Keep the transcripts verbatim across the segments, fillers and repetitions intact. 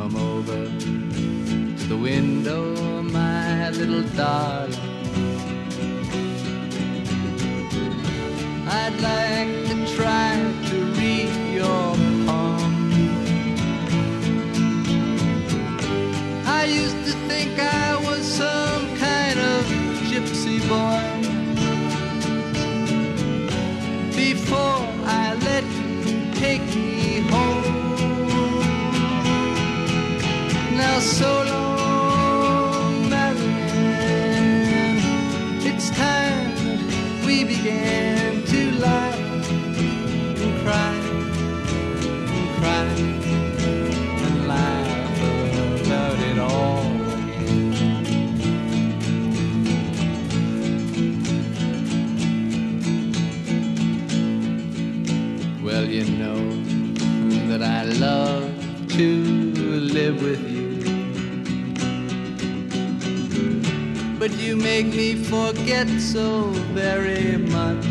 come over to the window, my little darling. I'd like to try to read your palm. I used to think I was some kind of gypsy boy before I let you take me home. Now so long, Marianne, it's time that we began to laugh and cry and cry and laugh about it all again. Well, you know that I love to live with you, but you make me forget so very much.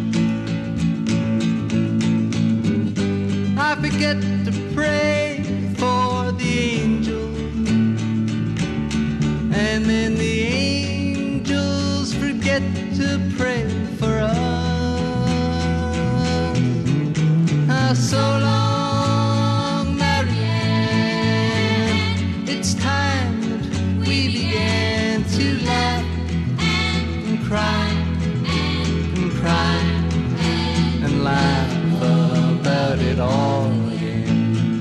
I forget to pray for the angels, and then the angels forget to pray for us. Ah, so long, Marianne, it's time that we began to laugh and cry and cry and laugh about it all again.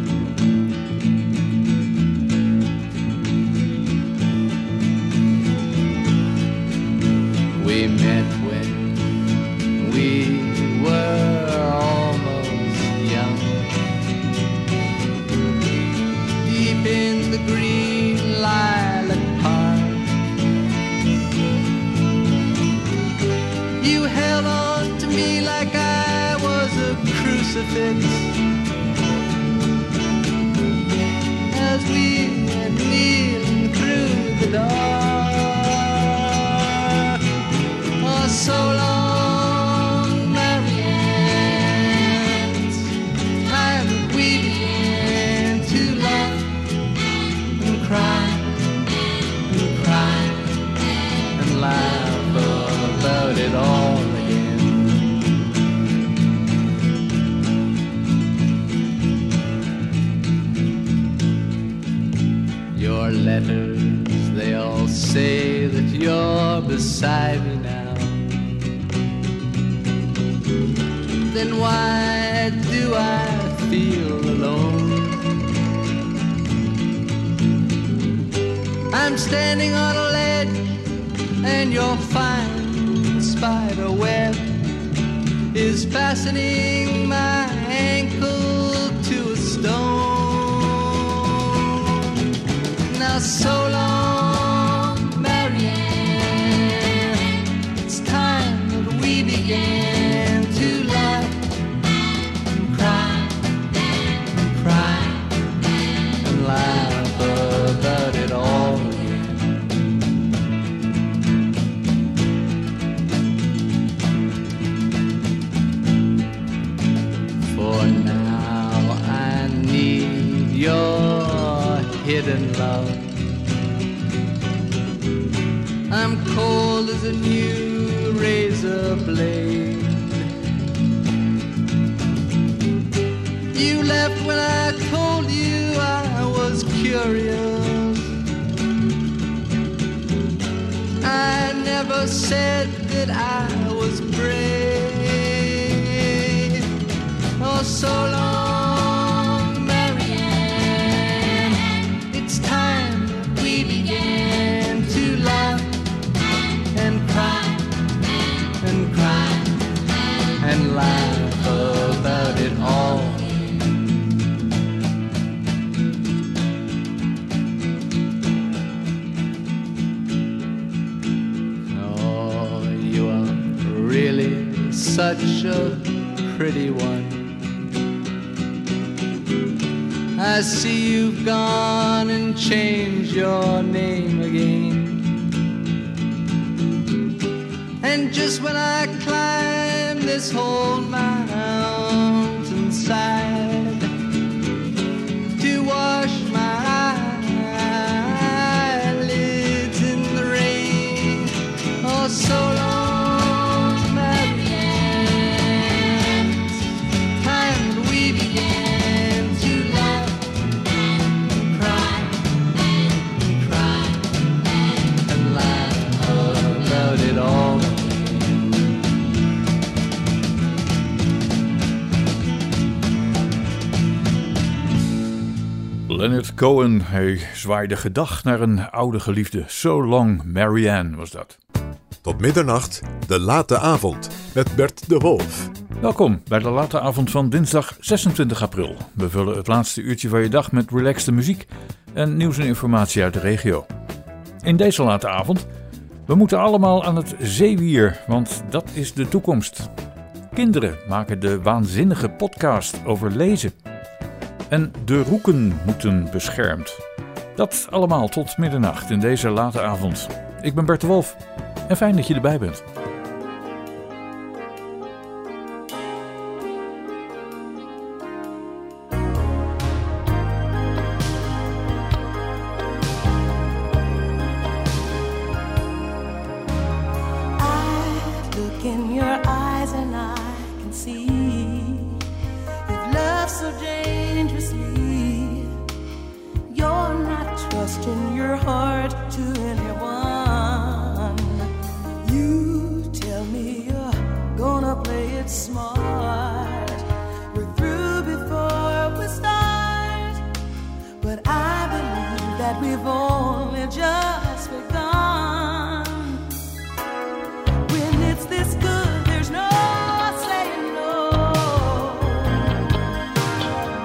We met when we were almost young, deep in the green lilac park. You held on to me like I was a crucifix as we went kneeling through the dark. Oh, so long, Marianne, it's time that we began to laugh and cry and cry and laugh about it all again. Your letters, they all say that you're beside me now. Then why do I feel alone? I'm standing on a ledge and your fine spider web is fastening my ankle to a stone. Now so long, Marianne, it's time that we began to laugh and cry and cry and laugh about it all again. For now I need your hidden love. I'm cold as a new razor blade. You left when I told you I was curious. I never said that I was brave. Oh, so long, Marianne, it's time that we began to laugh and cry and cry and laugh about it all. Oh, you are really such a pretty one. I see you've gone and changed your name again. And just when I climb this whole mountainside to wash my Leonard Cohen, hij zwaaide gedag naar een oude geliefde. So Long Marianne was dat. Tot middernacht, de late avond, met Bert de Wolf. Welkom bij de late avond van dinsdag zesentwintig april. We vullen het laatste uurtje van je dag met relaxte muziek en nieuws en informatie uit de regio. In deze late avond, we moeten allemaal aan het zeewier, want dat is de toekomst. Kinderen maken de waanzinnige podcast over lezen. En de roeken moeten beschermd. Dat allemaal tot middernacht in deze late avond. Ik ben Bert de Wolf en fijn dat je erbij bent.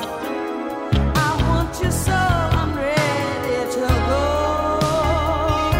I want you so I'm ready to go.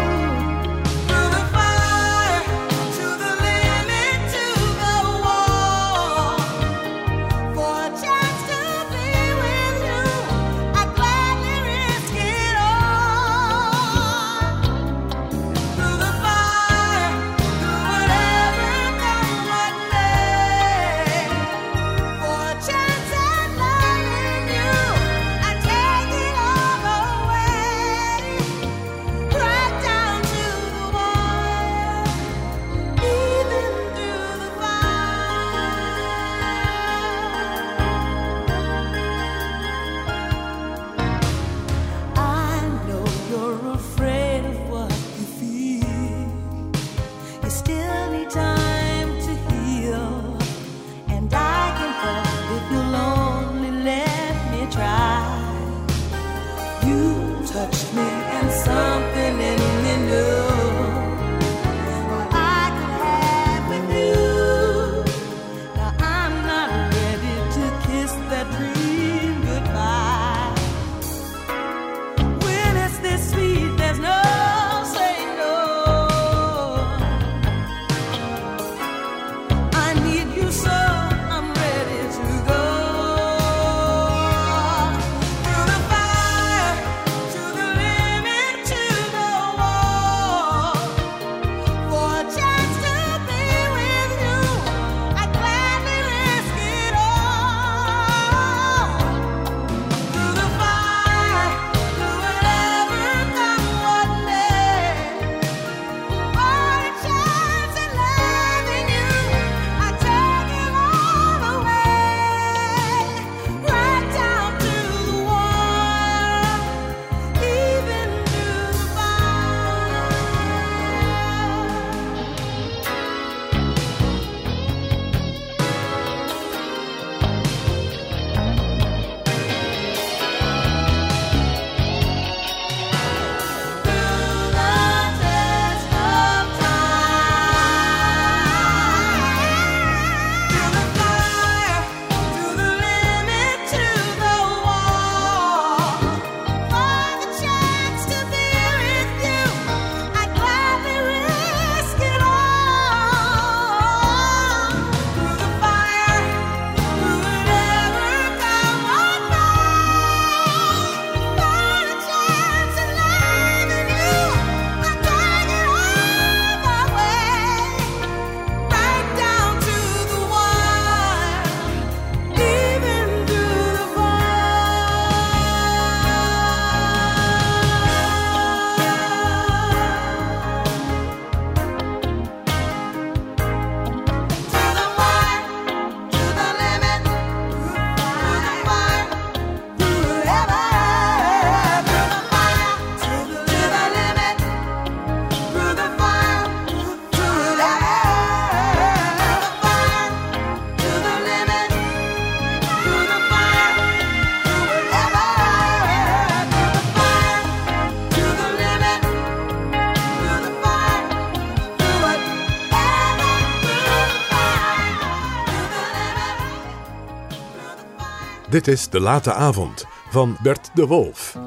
Dit is De Late Avond van Bert de Wolf.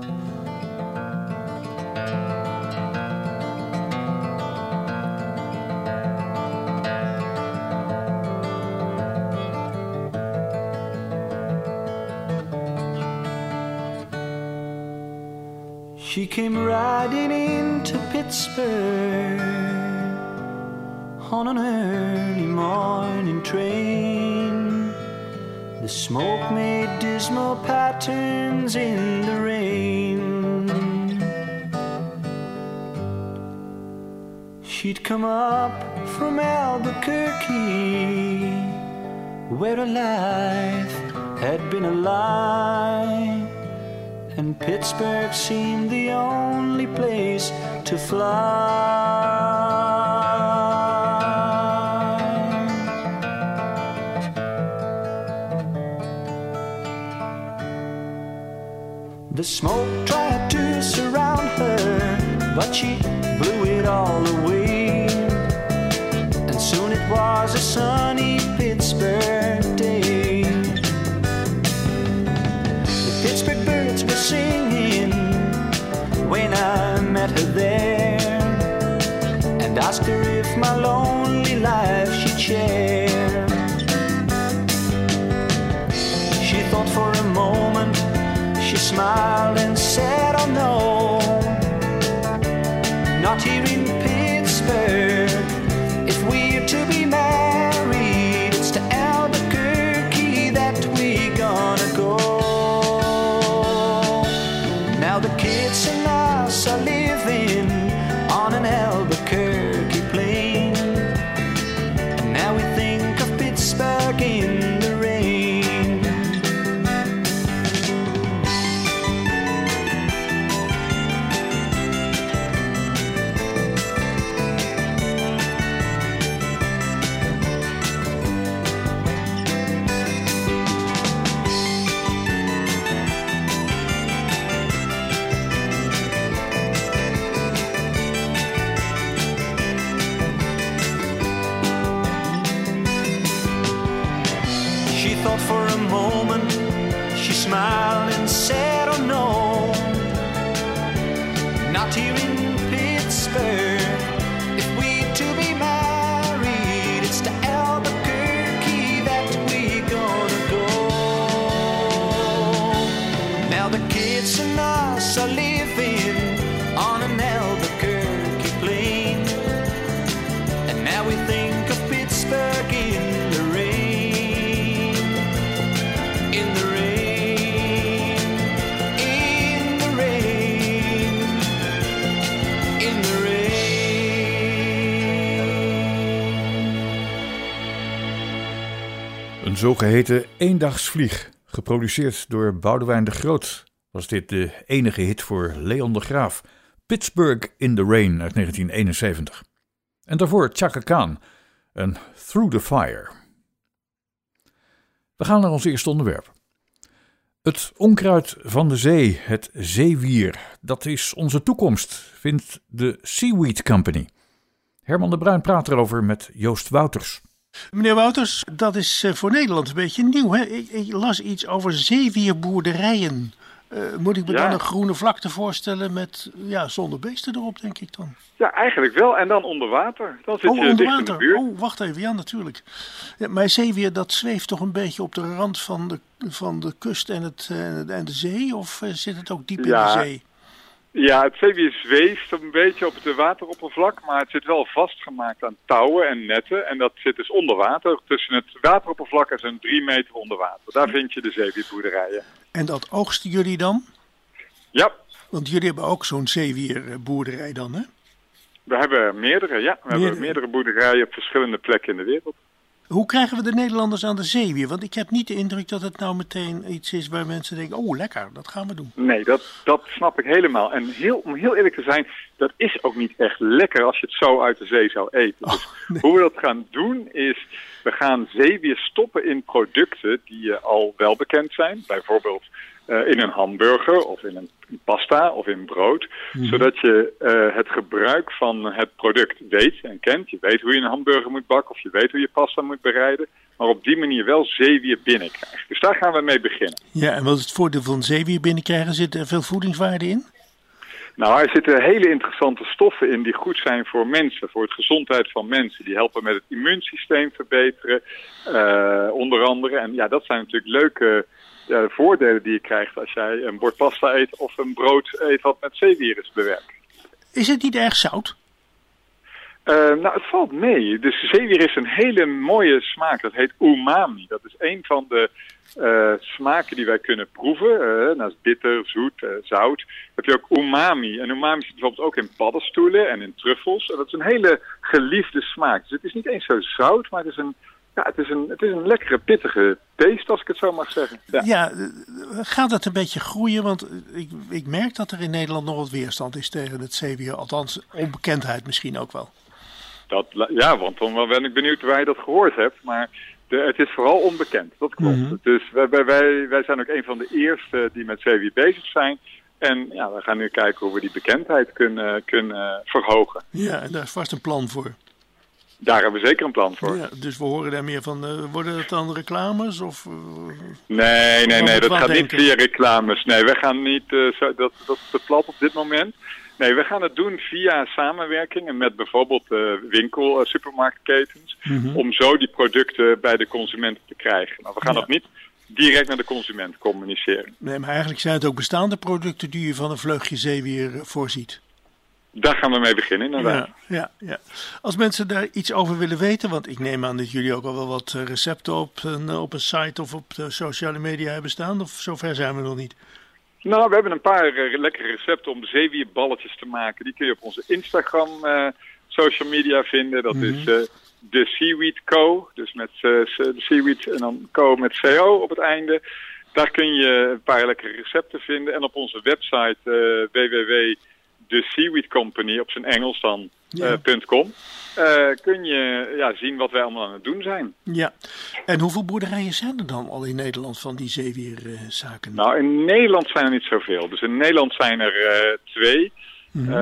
She came riding into Pittsburgh on an early morning train. The smoke made dismal patterns in the rain. She'd come up from Albuquerque, where her life had been a lie, and Pittsburgh seemed the only place to fly. The smoke tried to surround her, but she blew it all away. And soon it was a sunny Pittsburgh day. The Pittsburgh birds were singing when I met her there, and asked her if my lonely life she'd share. She thought for a moment, she smiled and said, oh no, not here in Pittsburgh. If we're to be married, it's to Albuquerque that we're gonna go. Now the kids and us are living on an Albuquerque plain, and now we think of Pittsburgh in the rain. For a moment, she smiled and said, oh no, not here in Pittsburgh. If we're to be married, it's to Albuquerque that we're gonna go. Now the kids and us are living on an Albuquerque plain, and now we think of Pittsburgh in the rain. In the rain, in the rain, in the rain. Een zogeheten eendagsvlieg, geproduceerd door Boudewijn de Groot, was dit de enige hit voor Leon de Graaf. Pittsburgh in the Rain uit negentien eenenzeventig. En daarvoor Chaka Khan en Through the Fire. We gaan naar ons eerste onderwerp. Het onkruid van de zee, het zeewier, dat is onze toekomst, vindt de Seaweed Company. Herman de Bruin praat erover met Joost Wouters. Meneer Wouters, dat is voor Nederland een beetje nieuw, hè? Ik, ik las iets over zeewierboerderijen. Uh, moet ik me ja. dan een groene vlakte voorstellen met, ja, zonder beesten erop, denk ik dan? Ja, eigenlijk wel. En dan onder water. Dan zit oh, je onder dicht water. in de buurt. Oh, wacht even. Ja, natuurlijk. Ja, maar zeewier, dat zweeft toch een beetje op de rand van de, van de kust en, het, uh, en de zee? Of uh, zit het ook diep ja. in de zee? Ja, het zeewier zweeft een beetje op het wateroppervlak, maar het zit wel vastgemaakt aan touwen en netten. En dat zit dus onder water. Tussen het wateroppervlak en zo'n drie meter onder water. Daar vind je de zeewierboerderijen. En dat oogsten jullie dan? Ja. Want jullie hebben ook zo'n zeewierboerderij dan, hè? We hebben meerdere, ja. We meerdere. hebben meerdere boerderijen op verschillende plekken in de wereld. Hoe krijgen we de Nederlanders aan de zeewier? Want ik heb niet de indruk dat het nou meteen iets is waar mensen denken, oh lekker, dat gaan we doen. Nee, dat, dat snap ik helemaal. En heel, om heel eerlijk te zijn, dat is ook niet echt lekker als je het zo uit de zee zou eten. Oh, dus nee. Hoe we dat gaan doen is, we gaan zeewier stoppen in producten die uh, al wel bekend zijn. Bijvoorbeeld uh, in een hamburger of in een pasta of in brood. Mm-hmm. Zodat je uh, het gebruik van het product weet en kent. Je weet hoe je een hamburger moet bakken of je weet hoe je pasta moet bereiden. maar op die manier wel zeewier binnenkrijgt. Dus daar gaan we mee beginnen. Ja, en wat is het voordeel van zeewier binnenkrijgen? Zit er veel voedingswaarde in? Nou, er zitten hele interessante stoffen in die goed zijn voor mensen, voor de gezondheid van mensen. Die helpen met het immuunsysteem verbeteren, uh, onder andere. En ja, dat zijn natuurlijk leuke uh, voordelen die je krijgt als jij een bord pasta eet of een brood eet wat met zeewier is bewerkt. Is het niet erg zout? Uh, nou, het valt mee. Dus zeewier is een hele mooie smaak. Dat heet umami. Dat is een van de uh, smaken die wij kunnen proeven. Uh, naast bitter, zoet, uh, zout. Heb je ook umami. En umami zit bijvoorbeeld ook in paddenstoelen en in truffels. En dat is een hele geliefde smaak. Dus het is niet eens zo zout, maar het is een, ja, het is een, het is een lekkere, pittige taste, als ik het zo mag zeggen. Ja, ja, gaat het een beetje groeien? Want ik, ik merk dat er in Nederland nog wat weerstand is tegen het zeewier. Althans, onbekendheid misschien ook wel. Dat, ja, want dan ben ik benieuwd waar je dat gehoord hebt. Maar de, het is vooral onbekend, dat klopt. Mm-hmm. Dus wij, wij, wij zijn ook een van de eerste die met zeewier bezig zijn. En ja, we gaan nu kijken hoe we die bekendheid kunnen, kunnen verhogen. Ja, en daar is vast een plan voor. Daar hebben we zeker een plan voor. Ja, dus we horen daar meer van. Uh, worden het dan reclames? Of, uh, nee, nee, nee, dat gaat denken? niet via reclames. Nee, we gaan niet, uh, zo, dat, dat is te plat op dit moment. Nee, we gaan het doen via samenwerkingen met bijvoorbeeld uh, winkel, uh, supermarktketens. Mm-hmm. Om zo die producten bij de consumenten te krijgen. Nou, we gaan ja. dat niet direct naar de consument communiceren. Nee, maar eigenlijk zijn het ook bestaande producten die je van een vleugje zeewier voorziet. Daar gaan we mee beginnen, inderdaad. Ja, ja, ja. Als mensen daar iets over willen weten, want ik neem aan dat jullie ook al wel wat recepten op een, op een site of op de sociale media hebben staan, of zover zijn we nog niet? Nou, we hebben een paar uh, lekkere recepten om zewierballetjes te maken. Die kun je op onze Instagram uh, social media vinden. Dat mm-hmm. is uh, de Seaweed Co. Dus met uh, de Seaweed en dan Co met C O op het einde. Daar kun je een paar lekkere recepten vinden. En op onze website uh, w w w punt de seaweed company op zijn Engels dan ja. uh, .com uh, kun je ja, zien wat wij allemaal aan het doen zijn. Ja, en hoeveel boerderijen zijn er dan al in Nederland van die zeewierzaken? Uh, nou, in Nederland zijn er niet zoveel. Dus in Nederland zijn er uh, twee. Mm-hmm.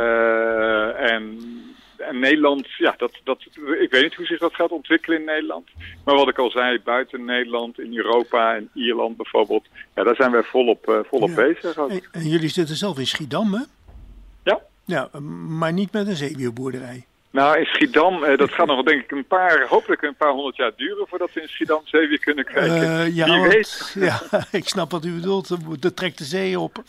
Uh, en, en Nederland, ja, dat, dat, ik weet niet hoe zich dat gaat ontwikkelen in Nederland. Maar wat ik al zei, buiten Nederland, in Europa en Ierland bijvoorbeeld, ja, daar zijn wij volop, uh, volop ja. bezig. En, en jullie zitten zelf in Schiedam, hè? Ja. Ja, maar niet met een zeewierboerderij. Nou, in Schiedam, eh, dat gaat nog denk ik een paar, hopelijk een paar honderd jaar duren voordat we in Schiedam zeewier kunnen krijgen. Uh, ja, Wie want, weet. Ja, ik snap wat u bedoelt. Dat trekt de zee op.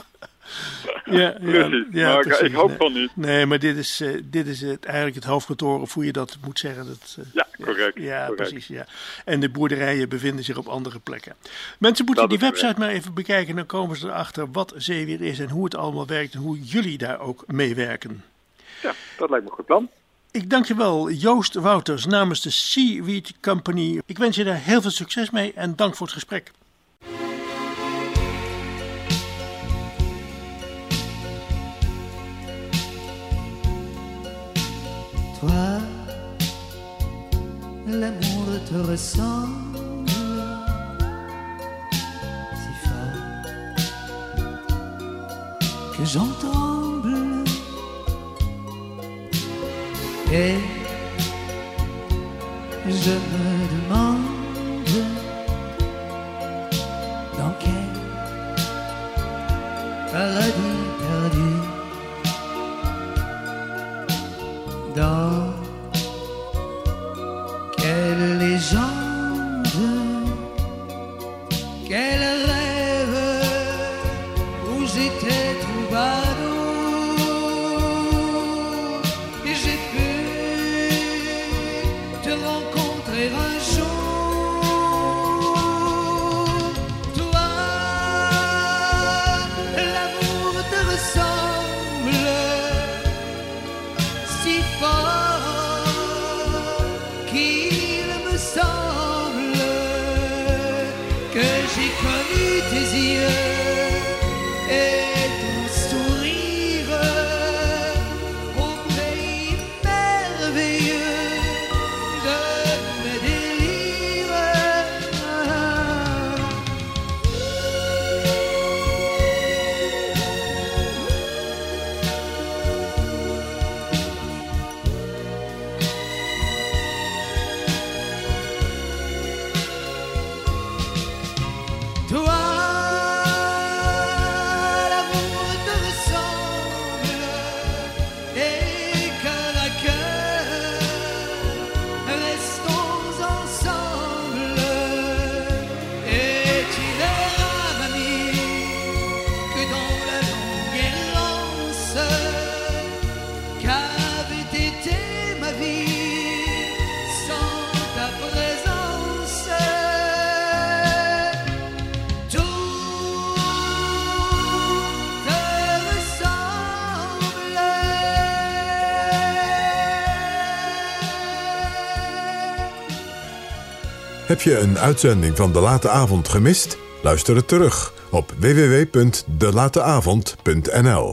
Ja, precies. Ja, ja, maar precies. Ik hoop nee. van niet. Nee, maar dit is, uh, dit is het, eigenlijk het hoofdkantoor, of hoe je dat moet zeggen. Dat, uh, ja, correct. Ja, correct. precies. Ja. En de boerderijen bevinden zich op andere plekken. Mensen moeten dat die website correct. maar even bekijken. Dan komen ze erachter wat zeewier is en hoe het allemaal werkt. En hoe jullie daar ook meewerken. Ja, dat lijkt me een goed plan. Ik dank je wel, Joost Wouters, namens de Seaweed Company. Ik wens je daar heel veel succes mee en dank voor het gesprek. Toi, l'amour te ressemble si fort que j'en tremble et je me demande dans quel paradis perdu, dans quelle légende, quel rêve où j'étais troubadour et j'ai pu te rencontrer un jour. Toi, l'amour te ressemble si fort qu'il me semble que j'ai connu tes yeux et ton sourire au pays merveilleux de mes délires. Heb je een uitzending van De Late Avond gemist? Luister het terug op w w w punt de late avond punt n l.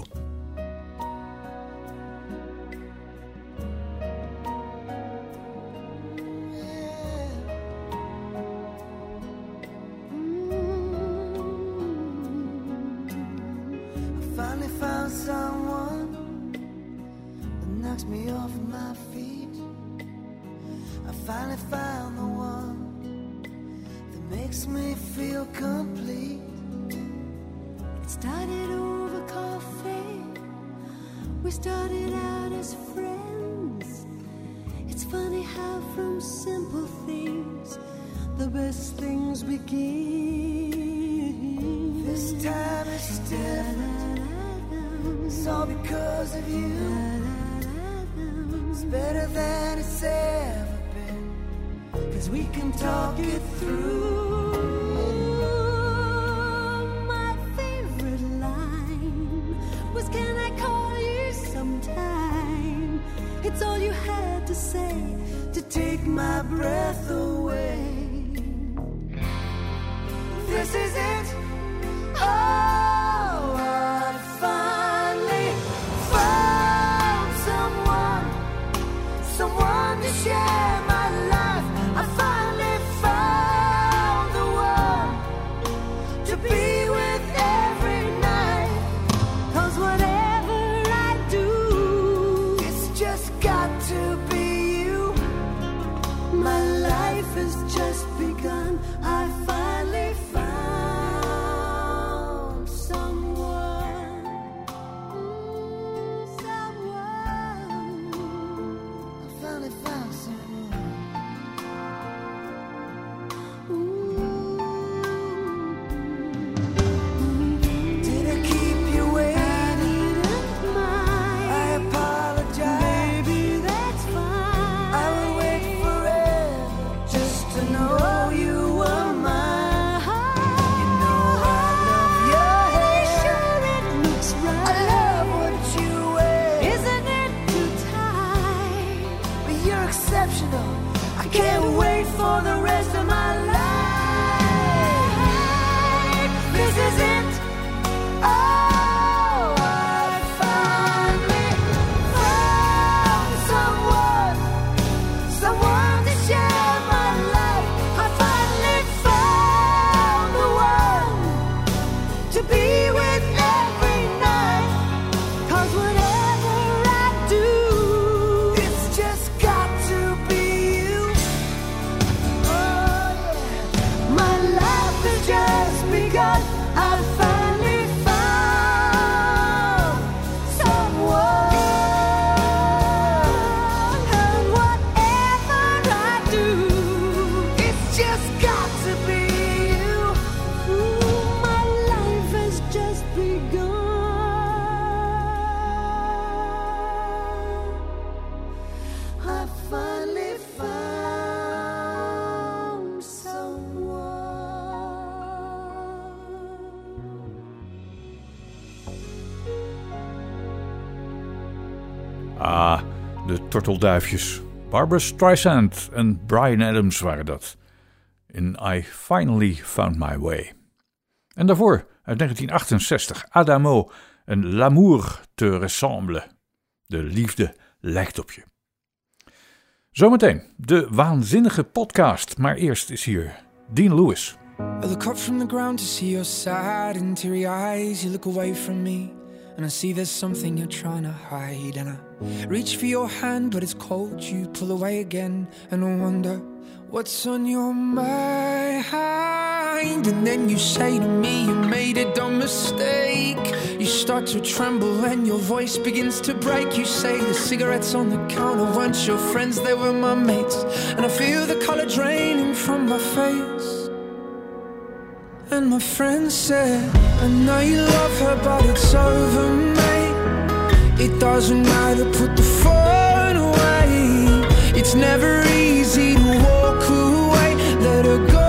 Ah, de tortelduifjes. Barbra Streisand en Bryan Adams waren dat. In I Finally Found My Way. En daarvoor, uit negentien achtenzestig, Adamo en L'amour te ressemble. De liefde lijkt op je. Zometeen de waanzinnige podcast, maar eerst is hier Dean Lewis. I look up from the ground to see your sad and teary eyes. You look away from me and I see there's something you're trying to hide. And I reach for your hand but it's cold. You pull away again and I wonder what's on your mind. And then you say to me you made a dumb mistake. You start to tremble and your voice begins to break. You say the cigarettes on the counter weren't your friends, they were my mates. And I feel the color draining from my face. And my friend said, I know you love her but it's over, mate. It doesn't matter, put the phone away. It's never easy to walk away. Let her go,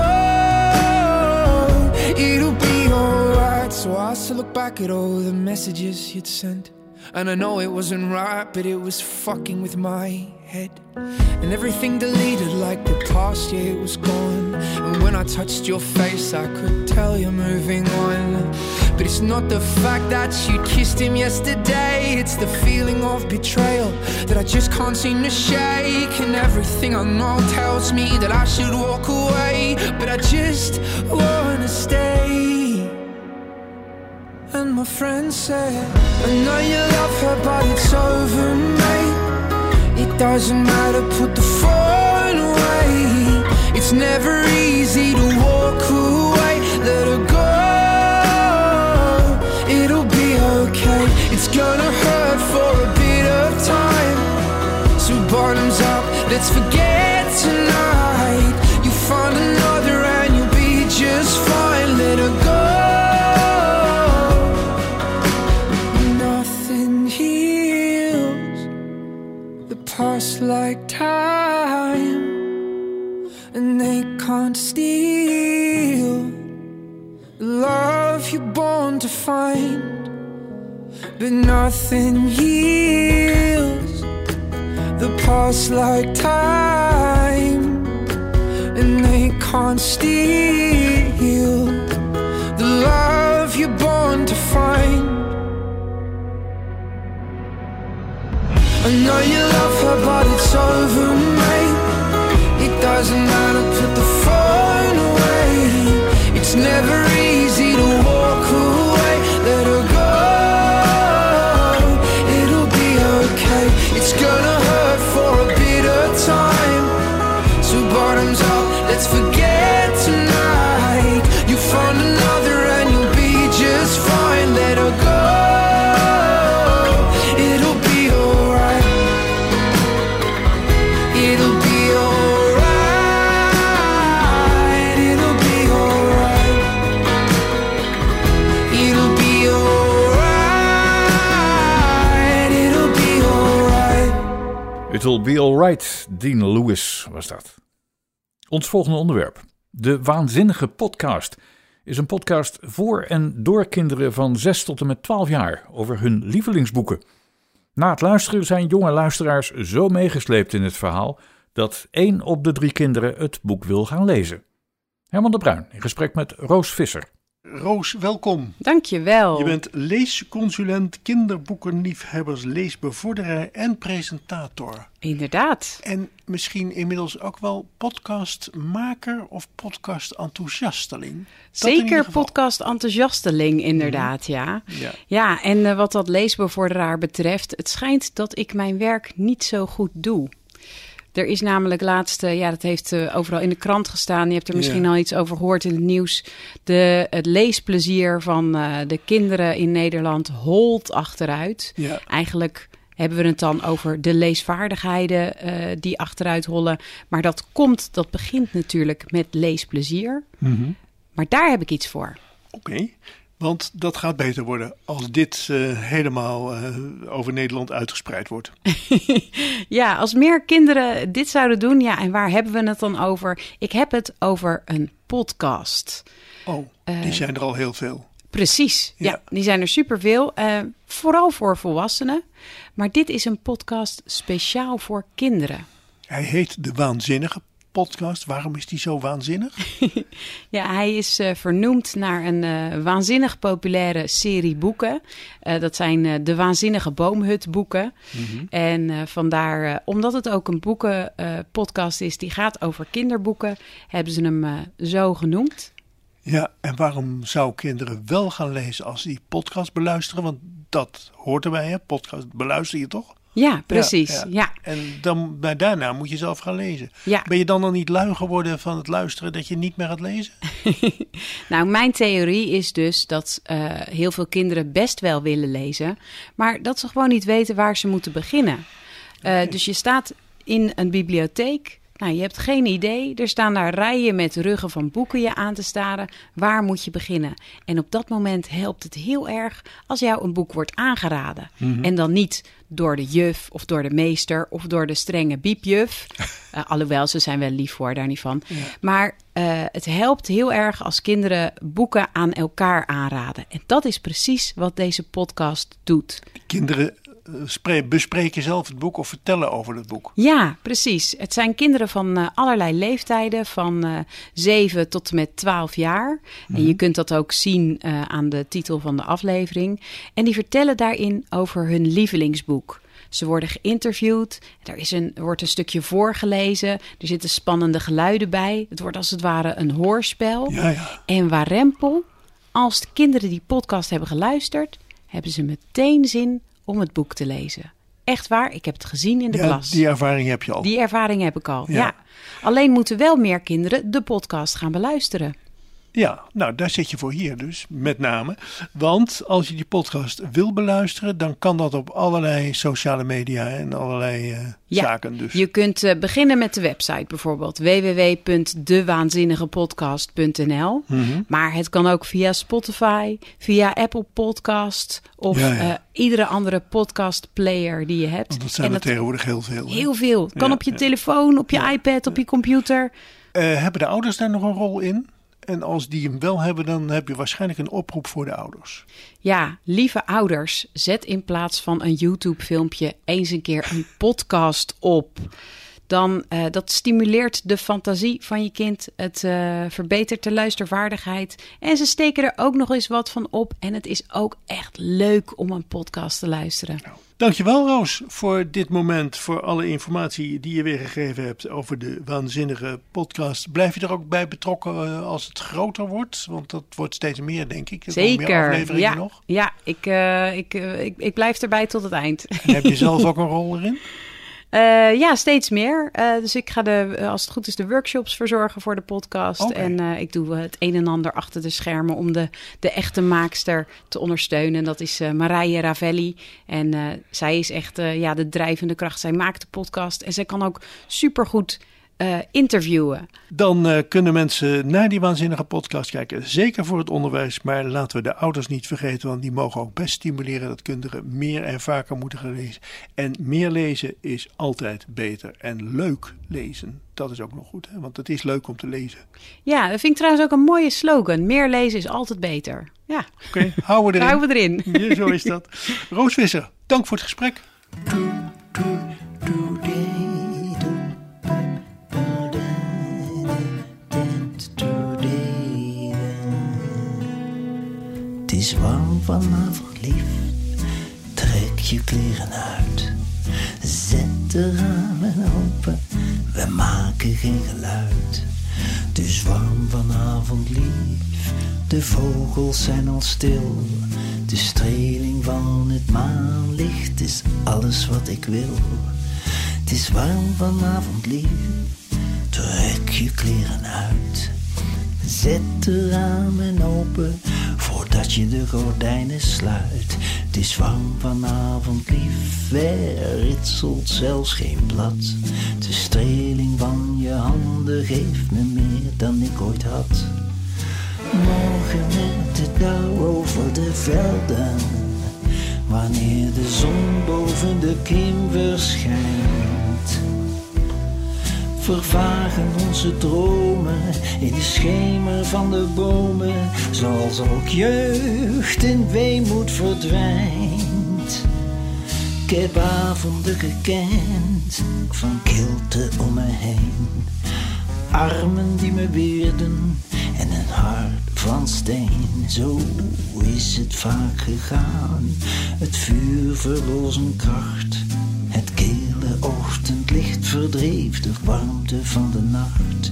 it'll be alright. So I still look back at all the messages you'd sent, and I know it wasn't right, but it was fucking with my head. And everything deleted like the past year was gone. And when I touched your face I could tell you're moving on. But it's not the fact that you kissed him yesterday, it's the feeling of betrayal that I just can't seem to shake. And everything I know tells me that I should walk away, but I just wanna stay. And my friend said, I know you love her but it's over, mate. It doesn't matter, put the phone away. It's never easy to walk away. Let her go, it'll be okay. It's gonna hurt for a bit of time. So bottoms up, let's forget tonight. You find another and you'll be just fine. Let her go. Nothing heals the past like time, and they can't steal the love you're born to find. But nothing heals the past like time, and they can't steal the love you're born to find. I know you love her but it's over, mate. It doesn't matter, put the phone away. It's never easy to walk away. Let her go, it'll be okay. It's gonna hurt for a bit of time. So bottoms up, let's forget tonight. You find another and you'll be just fine. Let her go, it'll be alright. It'll be alright. It'll be alright. It'll be alright. It'll be alright. It'll be alright, Dean Lewis was dat. Ons volgende onderwerp. De Waanzinnige Podcast is een podcast voor en door kinderen van zes tot en met twaalf jaar over hun lievelingsboeken. Na het luisteren zijn jonge luisteraars zo meegesleept in het verhaal dat één op de drie kinderen het boek wil gaan lezen. Herman de Bruin in gesprek met Roos Visser. Roos, welkom. Dankjewel. Je bent leesconsulent, kinderboekenliefhebbers, leesbevorderaar en presentator. Inderdaad. En misschien inmiddels ook wel podcastmaker of podcast-enthousiasteling. Zeker podcast-enthousiasteling, inderdaad, mm-hmm. ja. Ja, ja en uh, wat dat leesbevorderaar betreft, het schijnt dat ik mijn werk niet zo goed doe. Er is namelijk laatst, uh, ja, dat heeft uh, overal in de krant gestaan. Je hebt er misschien ja. al iets over gehoord in het nieuws. De, het leesplezier van uh, de kinderen in Nederland holt achteruit. Ja. Eigenlijk hebben we het dan over de leesvaardigheden uh, die achteruit hollen. Maar dat komt, dat begint natuurlijk met leesplezier. Mm-hmm. Maar daar heb ik iets voor. Oké. Okay. Want dat gaat beter worden als dit uh, helemaal uh, over Nederland uitgespreid wordt. Ja, als meer kinderen dit zouden doen. Ja, en waar hebben we het dan over? Ik heb het over een podcast. Oh, die uh, zijn er al heel veel. Precies, ja, ja die zijn er superveel. Uh, vooral voor volwassenen. Maar dit is een podcast speciaal voor kinderen. Hij heet De Waanzinnige Podcast. Waarom is die zo waanzinnig? Ja, hij is uh, vernoemd naar een uh, waanzinnig populaire serie boeken. Uh, dat zijn uh, de Waanzinnige Boomhut-boeken. Mm-hmm. En uh, vandaar, uh, omdat het ook een boekenpodcast uh, is die gaat over kinderboeken, hebben ze hem uh, zo genoemd. Ja, en waarom zou kinderen wel gaan lezen als die podcast beluisteren? Want dat hoort erbij, hè? Podcast beluister je toch? Ja, precies. Ja, ja. ja. En dan, bij daarna moet je zelf gaan lezen. Ja. Ben je dan al niet lui geworden van het luisteren dat je niet meer gaat lezen? Nou, mijn theorie is dus dat uh, heel veel kinderen best wel willen lezen, maar dat ze gewoon niet weten waar ze moeten beginnen. Uh, okay. Dus je staat in een bibliotheek. Nou, je hebt geen idee. Er staan daar rijen met ruggen van boeken je aan te staren. Waar moet je beginnen? En op dat moment helpt het heel erg als jou een boek wordt aangeraden. Mm-hmm. En dan niet door de juf of door de meester of door de strenge biepjuf. Uh, alhoewel, ze zijn wel lief voor, daar niet van. Ja. Maar uh, het helpt heel erg als kinderen boeken aan elkaar aanraden. En dat is precies wat deze podcast doet. Kinderen spre- bespreken zelf het boek of vertellen over het boek. Ja, precies. Het zijn kinderen van uh, allerlei leeftijden, van uh, zeven tot en met twaalf jaar. Mm-hmm. En je kunt dat ook zien uh, aan de titel van de aflevering. En die vertellen daarin over hun lievelingsboek. Ze worden geïnterviewd, er, is een, er wordt een stukje voorgelezen, er zitten spannende geluiden bij. Het wordt als het ware een hoorspel. Ja, ja. En warempel, als de kinderen die podcast hebben geluisterd, hebben ze meteen zin om het boek te lezen. Echt waar, ik heb het gezien in de ja, klas. Die ervaring heb je al. Die ervaring heb ik al, ja. ja. Alleen moeten wel meer kinderen de podcast gaan beluisteren. Ja, nou daar zit je voor hier dus, met name. Want als je die podcast wil beluisteren, dan kan dat op allerlei sociale media en allerlei uh, ja, zaken. Dus. Je kunt uh, beginnen met de website bijvoorbeeld, w w w punt de waanzinnige podcast punt n l. Mm-hmm. Maar het kan ook via Spotify, via Apple Podcast of ja, ja. Uh, iedere andere podcastplayer die je hebt. Want dat zijn en er dat tegenwoordig heel veel. Hè? Heel veel. Het kan ja, op je ja. telefoon, op je ja, iPad, op ja. je computer. Uh, hebben de ouders daar nog een rol in? En als die hem wel hebben, dan heb je waarschijnlijk een oproep voor de ouders. Ja, lieve ouders, zet in plaats van een YouTube-filmpje eens een keer een podcast op. Dan, uh, dat stimuleert de fantasie van je kind. Het uh, verbetert de luistervaardigheid. En ze steken er ook nog eens wat van op. En het is ook echt leuk om een podcast te luisteren. Nou, dankjewel Roos voor dit moment. Voor alle informatie die je weer gegeven hebt over de waanzinnige podcast. Blijf je er ook bij betrokken uh, als het groter wordt? Want dat wordt steeds meer, denk ik. Er Zeker, meer afleveringen ja, nog. ja ik, uh, ik, uh, ik, ik blijf erbij tot het eind. En heb je zelf ook een rol erin? Uh, ja, steeds meer. Uh, dus ik ga de, als het goed is, de workshops verzorgen voor de podcast. Okay. En uh, ik doe het een en ander achter de schermen om de, de echte maakster te ondersteunen. Dat is uh, Marije Ravelli. En uh, zij is echt uh, ja, de drijvende kracht. Zij maakt de podcast en zij kan ook supergoed Uh, interviewen. Dan uh, kunnen mensen naar die waanzinnige podcast kijken. Zeker voor het onderwijs. Maar laten we de ouders niet vergeten. Want die mogen ook best stimuleren dat kinderen meer en vaker moeten gaan lezen. En meer lezen is altijd beter. En leuk lezen, dat is ook nog goed. Hè? Want het is leuk om te lezen. Ja, dat vind ik trouwens ook een mooie slogan. Meer lezen is altijd beter. Ja. Oké, okay, houden we erin. Houden we erin. Ja, zo is dat. Roos Visser, dank voor het gesprek. Het is warm vanavond, lief, trek je kleren uit. Zet de ramen open, we maken geen geluid. Het is warm vanavond, lief, de vogels zijn al stil. De streling van het maanlicht is alles wat ik wil. Het is warm vanavond, lief, trek je kleren uit. Zet de ramen open voordat je de gordijnen sluit. Het is warm vanavond, lief, er ritselt zelfs geen blad. De streling van je handen geeft me meer dan ik ooit had. Morgen met het dauw over de velden, wanneer de zon boven de kim verschijnt, vervagen onze dromen in de schemer van de bomen, zoals ook jeugd in weemoed verdwijnt. Ik heb avonden gekend van kilte om me heen, armen die me weerden en een hart van steen. Zo is het vaak gegaan, het vuur verloor zijn kracht. Het kille ochtendlicht verdreef de warmte van de nacht.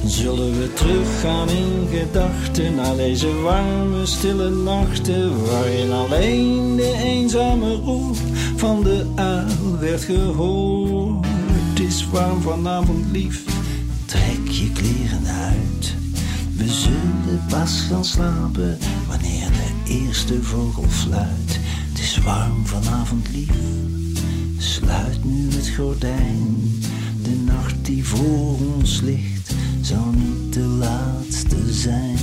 Zullen we teruggaan in gedachten naar deze warme, stille nachten, waarin alleen de eenzame roep van de uil werd gehoord. Het is warm vanavond, lief, trek je kleren uit. We zullen pas gaan slapen wanneer de eerste vogel fluit. Het is warm vanavond, lief, sluit nu het gordijn. De nacht die voor ons ligt zal niet de laatste zijn.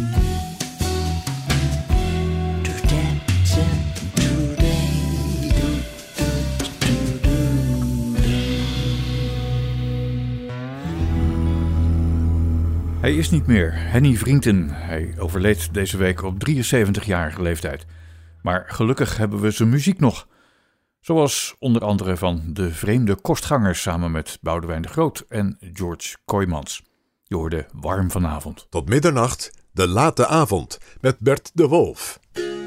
Hij is niet meer, Henny Vrienden. Hij overleed deze week op drieënzeventigjarige leeftijd. Maar gelukkig hebben we zijn muziek nog. Zoals onder andere van De Vreemde Kostgangers samen met Boudewijn de Groot en George Kooijmans. Je hoorde Warm vanavond. Tot middernacht, De Late Avond met Bert de Wolf.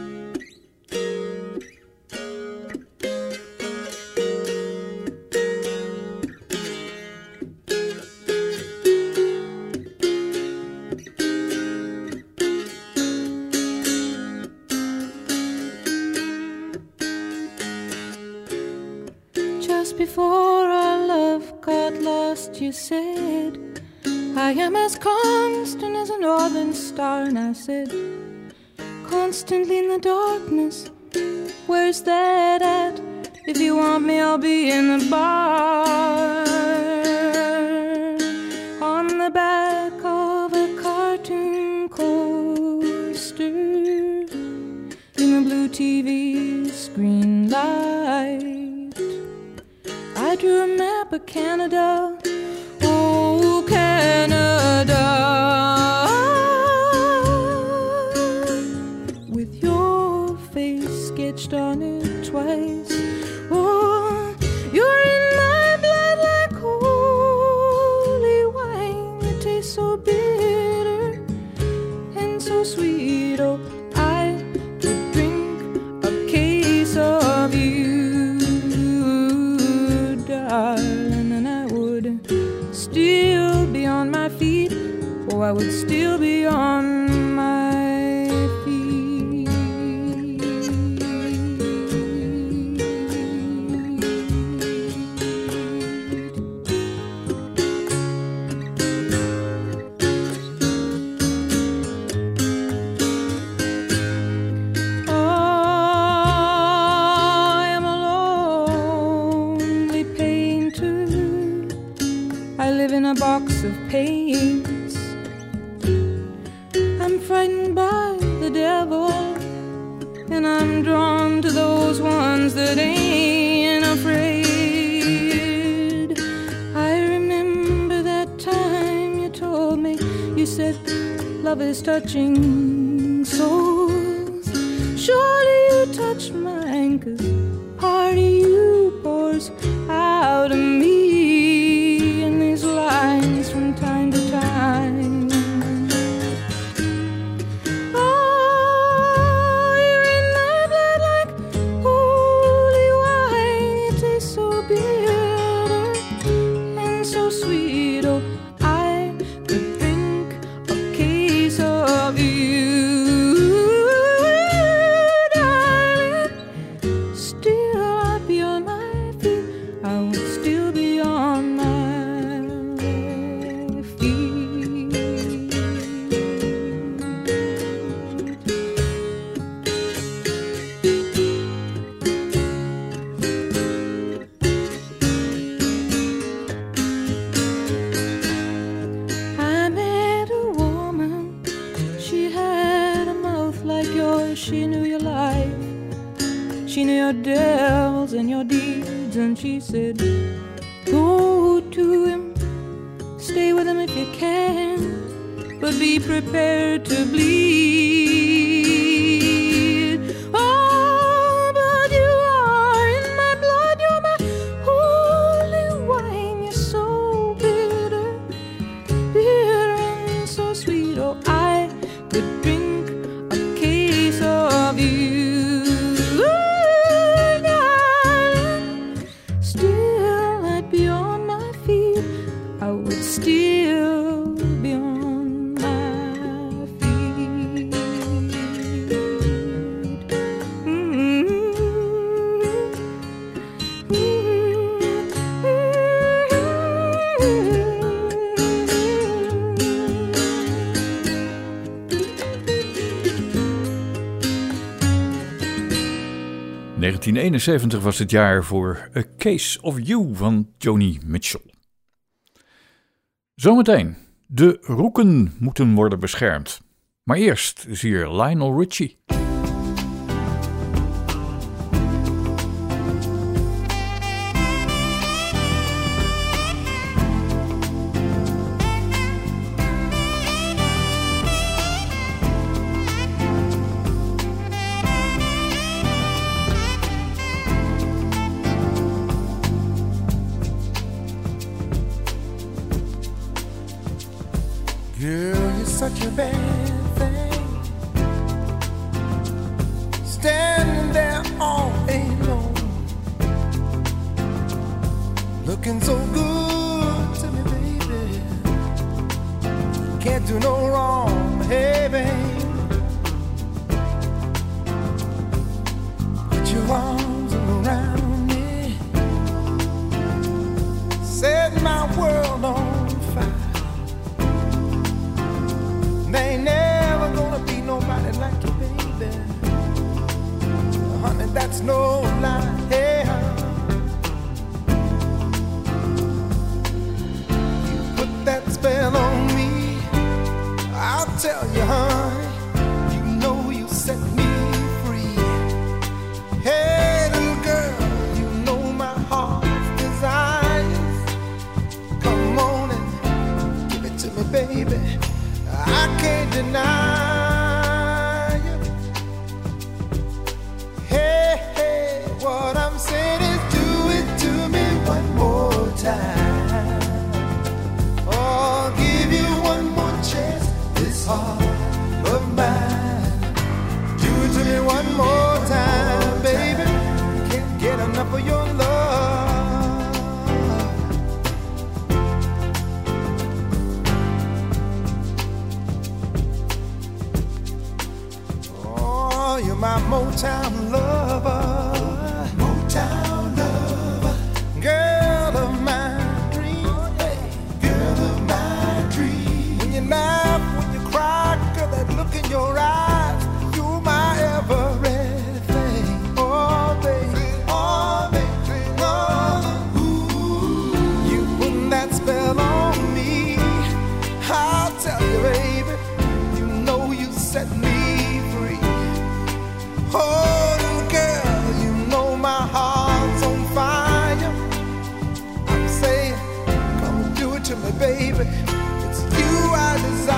Before our love got lost, you said, I am as constant as a northern star. And I said, constantly in the darkness, where's that at? If you want me, I'll be in the bar. On the back of a cartoon coaster, in the blue T V screen light, I drew a map of Canada, oh Canada, with your face sketched on it twice. Oh, you're in my blood like holy wine. It tastes so bitter and so sweet. Oh, I could drink a case of you, darling, and I would still be on my feet. Oh, I would still be on my feet. A box of paints. I'm frightened by the devil, and I'm drawn to those ones that ain't afraid. I remember that time you told me, you said love is touching souls. Surely you touch mine, 'cause part of you pours out of me. Lines from time to time. Oh, you're in my blood like holy wine. It tastes so bitter and so sweet. Oh, I could drink a case of you, darling. Still I'd be on my feet. I would still be on my she knew your life, she knew your devils and your deeds, and she said, go to him, stay with him if you can, but be prepared to bleed. Oh, but you are in my blood, you're my holy wine, you're so bitter, bitter and so sweet. Oh, I could drink of you, darling. Still I'd be on my feet. I would still be negentien eenenzeventig was het jaar voor A Case of You van Joni Mitchell. Zometeen, de roeken moeten worden beschermd. Maar eerst is hier Lionel Richie. Girl, you're such a bad thing, standing there all alone, looking so good to me, baby. Can't do no wrong, hey, babe. Put your arms around me, set my world on fire. There ain't never gonna be nobody like you, baby. Honey, that's no lie. Hey, you put that spell on me, I'll tell you, honey, you know you set me free. Hey, little girl, you know my heart's desires. Come on and give it to me, baby. I can't deny you. Hey, hey, what I'm saying is do it to me one more time. Oh, I'll give you one more chance, this heart of mine. Do it to me one more time, baby. Can't get enough of your love. You're my Motown lover, Motown lover, girl of my dreams, hey, girl of my dreams. When you laugh, when you cry, girl, that look in your eyes, you're my everything. Oh, baby, oh, baby, oh, ooh. You put that spell on me, I'll tell you, baby, you know you set me. Oh, little girl, you know my heart's on fire. I'm saying, come do it to me, baby. It's you I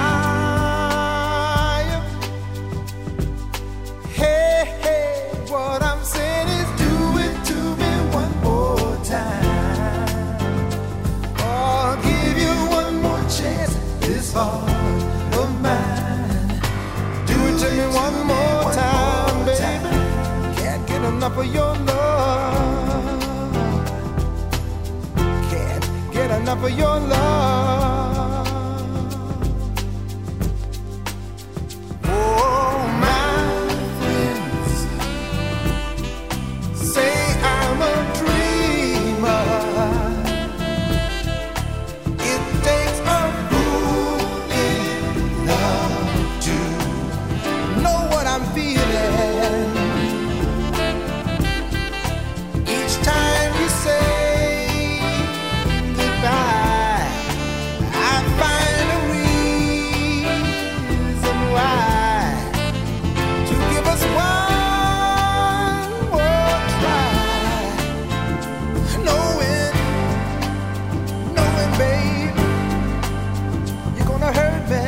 desire. Hey, hey, what I'm saying is do it to me one more time. Oh, I'll give you one more chance, this heart of mine. Do it to me one more time. Enough of your love. Can't get enough of your love. Oh, my friends say I'm a dreamer. It takes a fool in love to know what I'm feeling. Time you say goodbye, I find a reason why to give us one more try. Knowing, knowing, babe, you're gonna hurt me.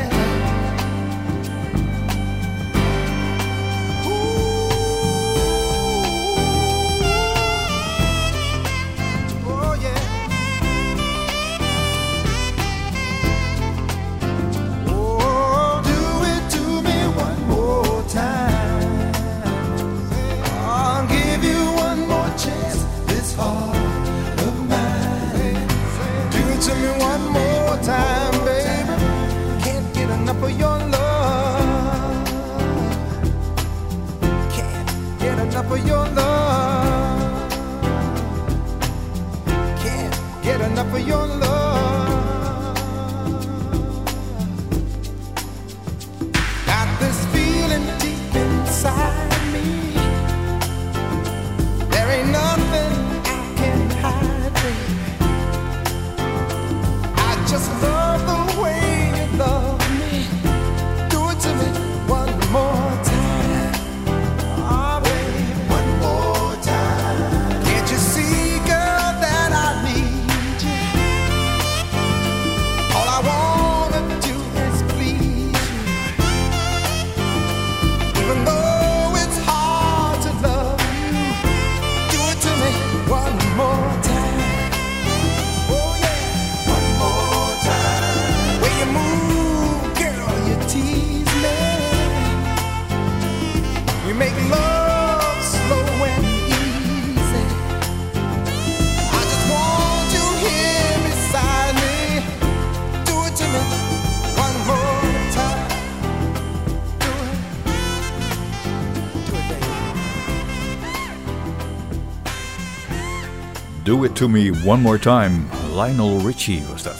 Time, baby, can't get enough of your love. Can't get enough of your love. Can't get enough of your love. Got this feeling deep inside me just love the way you love me. Do it to me one more time. Oh, baby, one more time. Can't you see, girl, that I need you? All I wanna do is please you. Even though it's hard to love you, do it to me one more time. Oh yeah, one more time. When you move, girl, you tease me. We make love slow and easy. I just want you here beside me. Do it to me one more time. Do it. Do it, baby. Do It To Me One More Time. Lionel Richie was dat.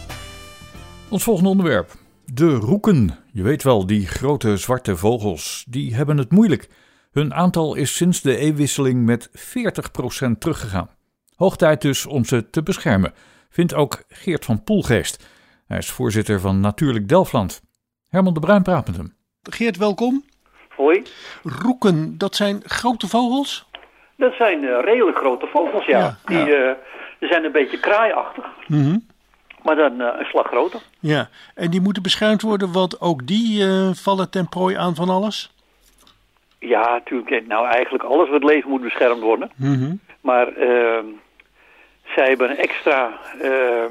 Ons volgende onderwerp. De roeken. Je weet wel, die grote zwarte vogels. Die hebben het moeilijk. Hun aantal is sinds de eeuwwisseling met veertig procent teruggegaan. Hoog tijd dus om ze te beschermen, vindt ook Geert van Poelgeest. Hij is voorzitter van Natuurlijk Delfland. Herman de Bruin praat met hem. Geert, welkom. Hoi. Roeken, dat zijn grote vogels? Dat zijn uh, redelijk grote vogels, ja. Ja, die, ja. uh, die zijn een beetje kraaiachtig, Mhm. maar dan uh, een slag groter. Ja, en die moeten beschermd worden, want ook die eh, vallen ten prooi aan van alles? Ja, natuurlijk. Nou, eigenlijk alles wat leven moet beschermd worden. Mhm. Maar uh, zij hebben een extra uh,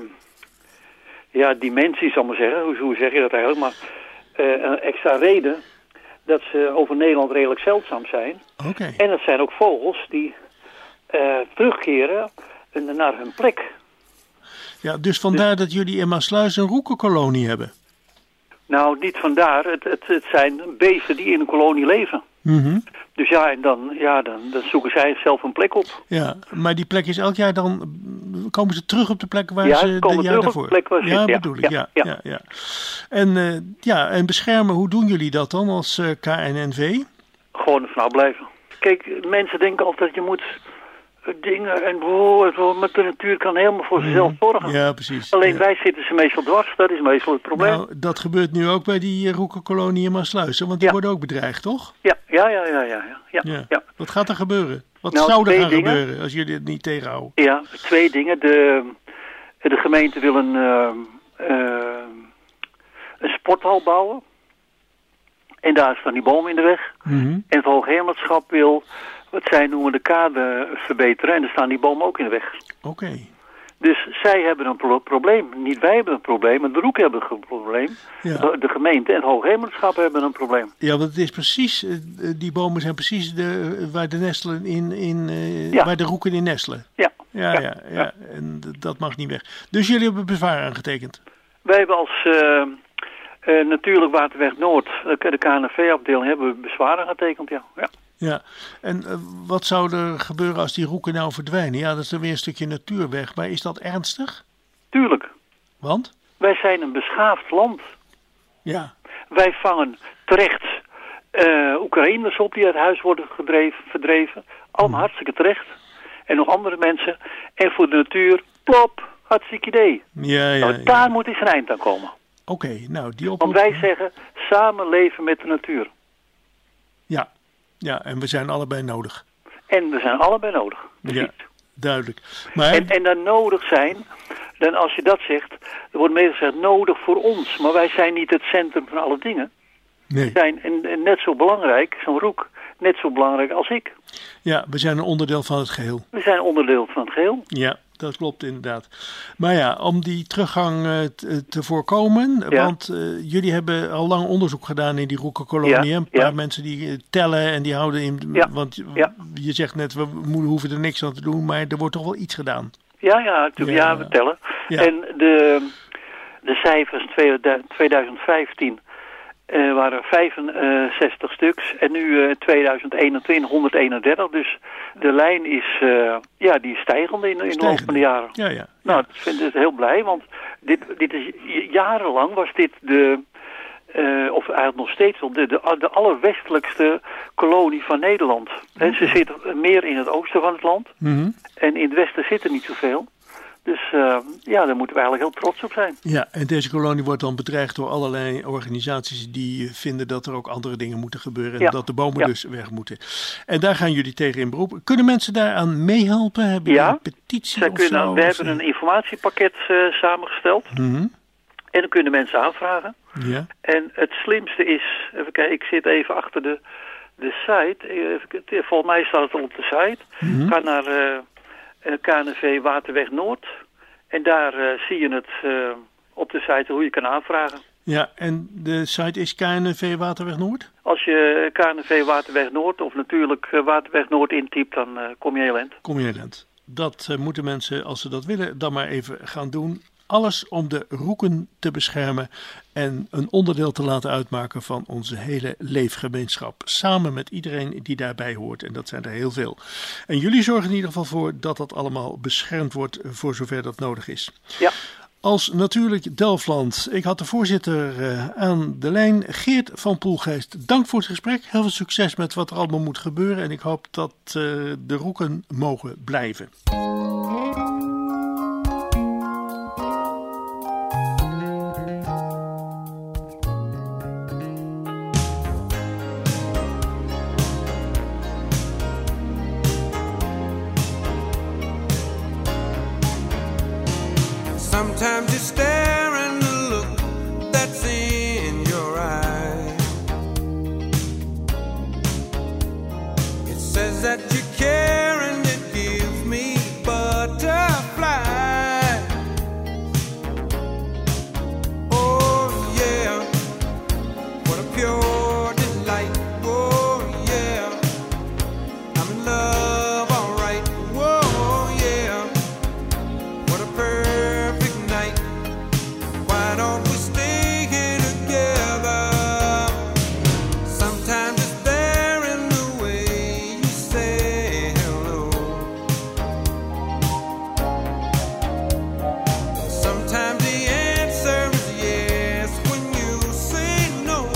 ja, dimensie, zal ik maar zeggen. Hoe, hoe zeg je dat eigenlijk? Maar uh, een extra reden dat ze over Nederland redelijk zeldzaam zijn. Oké. En dat zijn ook vogels die uh, terugkeren naar hun plek. Ja, dus vandaar dat jullie in Maasluis een roekenkolonie hebben? Nou, niet vandaar. Het, het, het zijn beesten die in een kolonie leven. Mhm. Dus ja, en dan, ja, dan, dan zoeken zij zelf een plek op. Ja, maar die plek is elk jaar dan... Komen ze terug op de plek waar Ja, ze ze komen de jaar terug op daarvoor... de plek waar ze Ja, zitten, ja, bedoel ik, ja. ja, ja, ja. En, eh, ja, en beschermen, hoe doen jullie dat dan als eh, K N N V? Gewoon er vanaf blijven. Kijk, mensen denken altijd, je moet dingen en oh, met de natuur kan helemaal voor zichzelf zorgen. Ja, precies. Alleen ja. wij zitten ze meestal dwars, dat is meestal het probleem. Nou, dat gebeurt nu ook bij die uh, roekenkolonie in Maasluis, hè? Want die Ja. worden ook bedreigd, toch? Ja, ja, ja, ja, ja, ja, Ja. ja. Wat gaat er gebeuren? Wat Nou, zou er twee gaan dingen. gebeuren als jullie het niet tegenhouden? Ja, twee dingen. De, de gemeente wil een, uh, uh, een sporthal bouwen. En daar staan die bomen in de weg. Mhm. En het Hoogheemraadschap wil, wat zij noemen, de kade verbeteren. En daar staan die bomen ook in de weg. Oké. Dus zij hebben een pro- probleem. Niet wij hebben een probleem, maar de roek hebben een probleem. Ja. De, de gemeente en het Hoogheemraadschap hebben een probleem. Ja, want het is precies, eh, die bomen zijn precies de, eh, waar de nestelen in, in eh, Ja. waar de roeken in nestelen. Ja. Ja, ja, ja. ja. En d- dat mag niet weg. Dus jullie hebben bezwaar aangetekend? Wij hebben als uh, uh, Natuurlijk Waterweg Noord, de, de K N V afdeling, hebben we bezwaren getekend, ja. ja. Ja. En uh, wat zou er gebeuren als die roeken nou verdwijnen? Ja, dat is dan weer een stukje natuur weg. Maar is dat ernstig? Tuurlijk. Want? Wij zijn een beschaafd land. Ja. Wij vangen terecht uh, Oekraïners op die uit huis worden gedreven, verdreven. Allemaal hartstikke terecht. En nog andere mensen. En voor de natuur, plop, hartstikke idee. Ja, ja, nou, ja. daar moet eens een eind aan komen. Oké, okay, nou die Want oproep... wij zeggen, samen leven met de natuur. Ja. Ja, en we zijn allebei nodig. En we zijn allebei nodig. Precies. Ja, duidelijk. Maar... En, en dan nodig zijn, dan als je dat zegt, er wordt meestal gezegd nodig voor ons. Maar wij zijn niet het centrum van alle dingen. Nee. We zijn en, en net zo belangrijk, zo'n roek, net zo belangrijk als ik. Ja, we zijn een onderdeel van het geheel. We zijn onderdeel van het geheel. Ja, dat klopt inderdaad. Maar ja, om die teruggang uh, te, te voorkomen, ja. want uh, jullie hebben al lang onderzoek gedaan in die roekenkolonie. Ja, een paar ja. mensen die uh, tellen en die houden in, ja. want ja. je zegt net, we mo- hoeven er niks aan te doen, maar er wordt toch wel iets gedaan. Ja, ja, ja, ja we tellen. Ja. En de, de cijfers twintig vijftien uh, waren vijfenzestig stuks en nu uh, twintig eenentwintig honderdeenendertig. Dus de lijn is, uh, ja, die is stijgende in, in de loop van de jaren. Ja, ja. Nou, ik vind het heel blij, want dit, dit is, jarenlang was dit de, uh, of eigenlijk nog steeds wel, de, de, de allerwestelijkste kolonie van Nederland. He, ze zitten meer in het oosten van het land. Mm-hmm. En in het westen zitten niet zoveel. Dus uh, ja, daar moeten we eigenlijk heel trots op zijn. Ja, en deze kolonie wordt dan bedreigd door allerlei organisaties die vinden dat er ook andere dingen moeten gebeuren. En ja. dat de bomen ja. dus weg moeten. En daar gaan jullie tegen in beroep. Kunnen mensen daaraan meehelpen? Hebben ja, een petitie zij of kunnen, zo? we of hebben een informatiepakket uh, samengesteld. Mm-hmm. En dan kunnen mensen aanvragen. Ja. En het slimste is, even kijken, ik zit even achter de, de site. Even, volgens mij staat het al op de site. Mm-hmm. Ga naar uh, K N V Waterweg Noord. En daar uh, zie je het uh, op de site hoe je kan aanvragen. Ja, en de site is K N V Waterweg Noord? Als je K N V Waterweg Noord of natuurlijk uh, Waterweg Noord intypt, dan uh, kom je heel eind. Kom je heel eind. Dat uh, moeten mensen, als ze dat willen, dan maar even gaan doen. Alles om de roeken te beschermen en een onderdeel te laten uitmaken van onze hele leefgemeenschap. Samen met iedereen die daarbij hoort. En dat zijn er heel veel. En jullie zorgen in ieder geval voor dat dat allemaal beschermd wordt voor zover dat nodig is. Ja. Als natuurlijk Delfland. Ik had de voorzitter uh, aan de lijn, Geert van Poelgeest. Dank voor het gesprek. Heel veel succes met wat er allemaal moet gebeuren. En ik hoop dat uh, de roeken mogen blijven. Sometimes you stare and the look that's in your eye, it says that you care and it gives me butterflies. Oh yeah, what a pure delight. Oh yeah, I'm in love, alright. Whoa yeah, what a perfect night. Why don't we stay here together? Sometimes it's there in the way you say hello. Sometimes the answer is yes when you say no.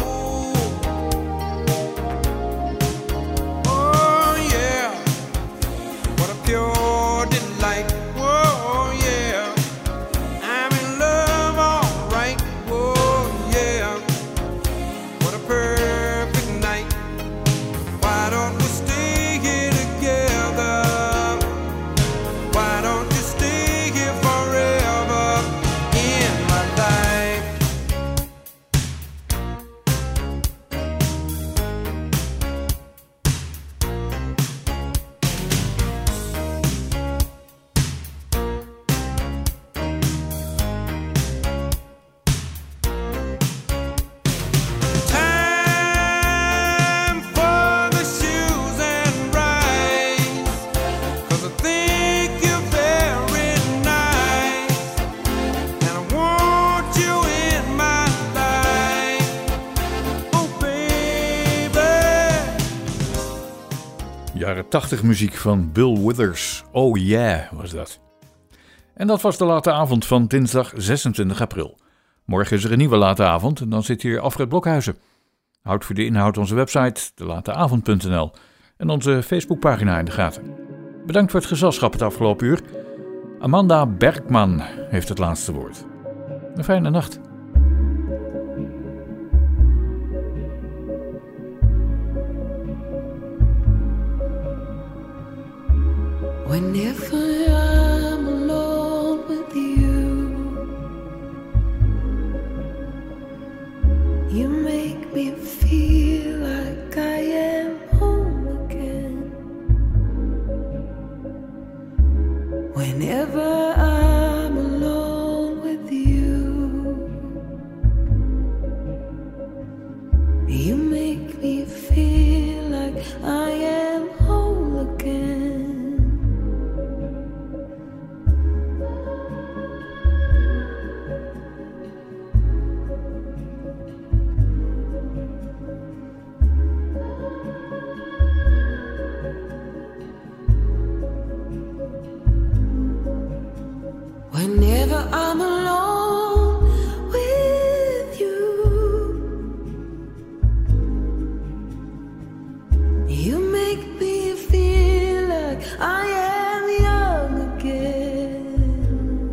Oh yeah, what a pure delight. Whoa yeah, I'm in love, alright. Whoa yeah, what a perfect night. Why don't we stay here together? Why don't you stay here forever in my life? Time for the shoes and rides, 'cause I think you're very nice, and I want you in my life. Oh baby. Jaren tachtig muziek van Bill Withers. Oh yeah, was dat. En dat was de late avond van dinsdag zesentwintig april. Morgen is er een nieuwe late avond en dan zit hier Alfred Blokhuizen. Houd voor de inhoud onze website, de lateavond punt n l en onze Facebookpagina in de gaten. Bedankt voor het gezelschap het afgelopen uur. Amanda Bergman heeft het laatste woord. Een fijne nacht. Whenever I'm alone with you, you make me feel like I am home again. Whenever I'm alone with you, you make me feel like I am whole again. Whenever I'm alone with you, you make me feel like I am young again.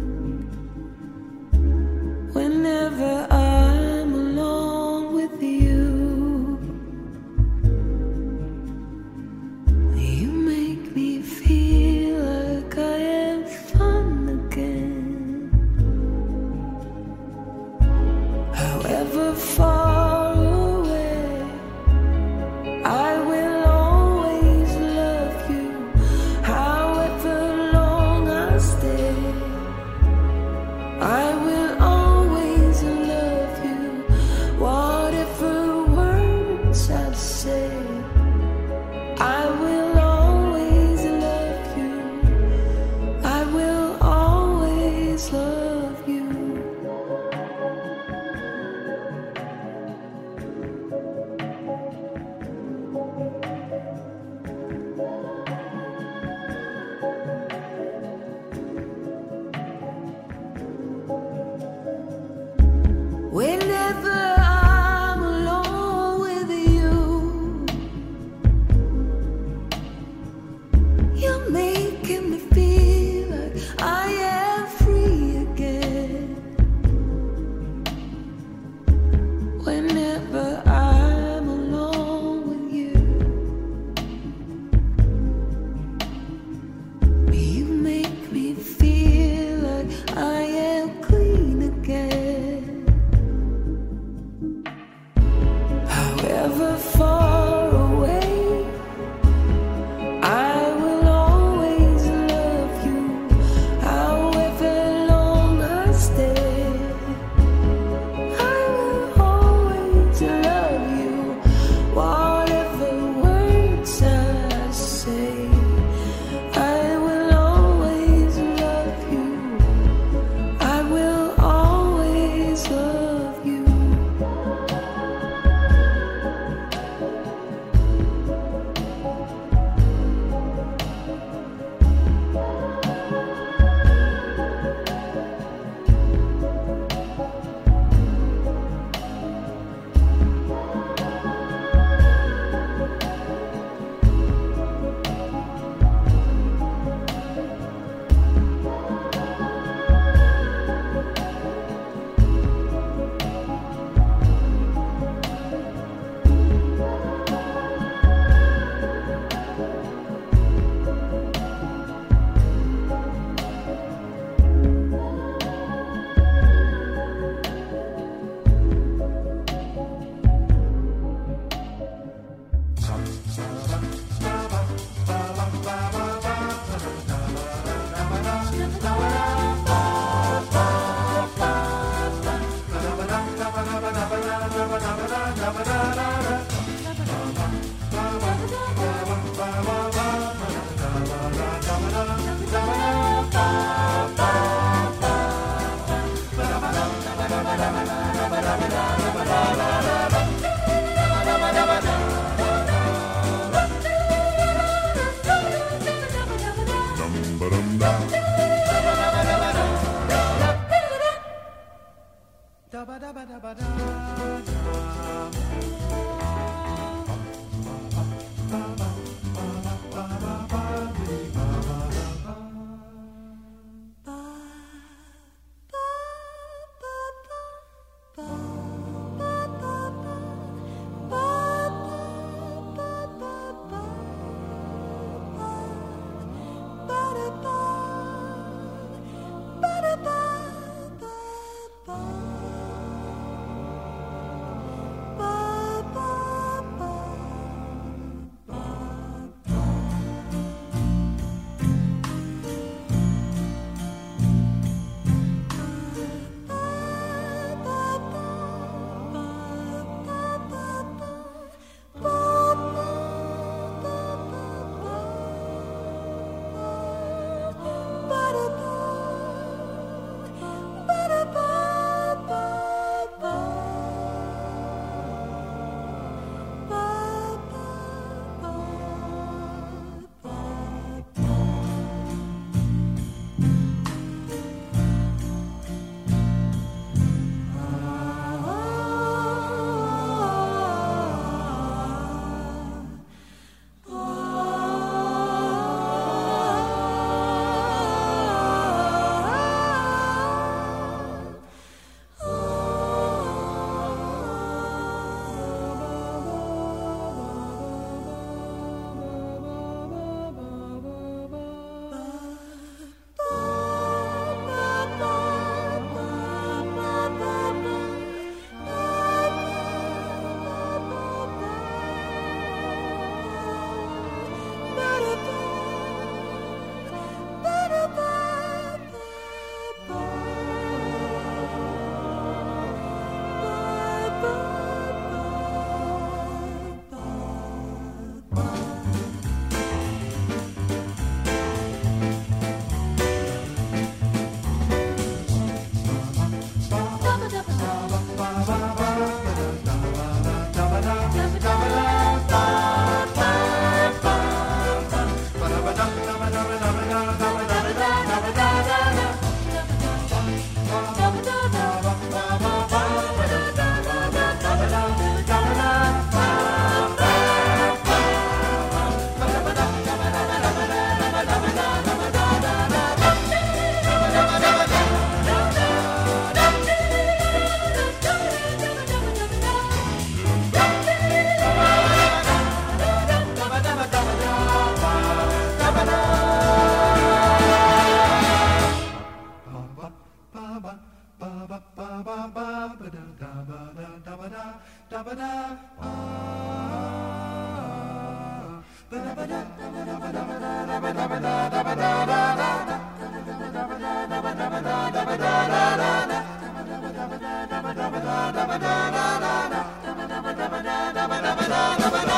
Ba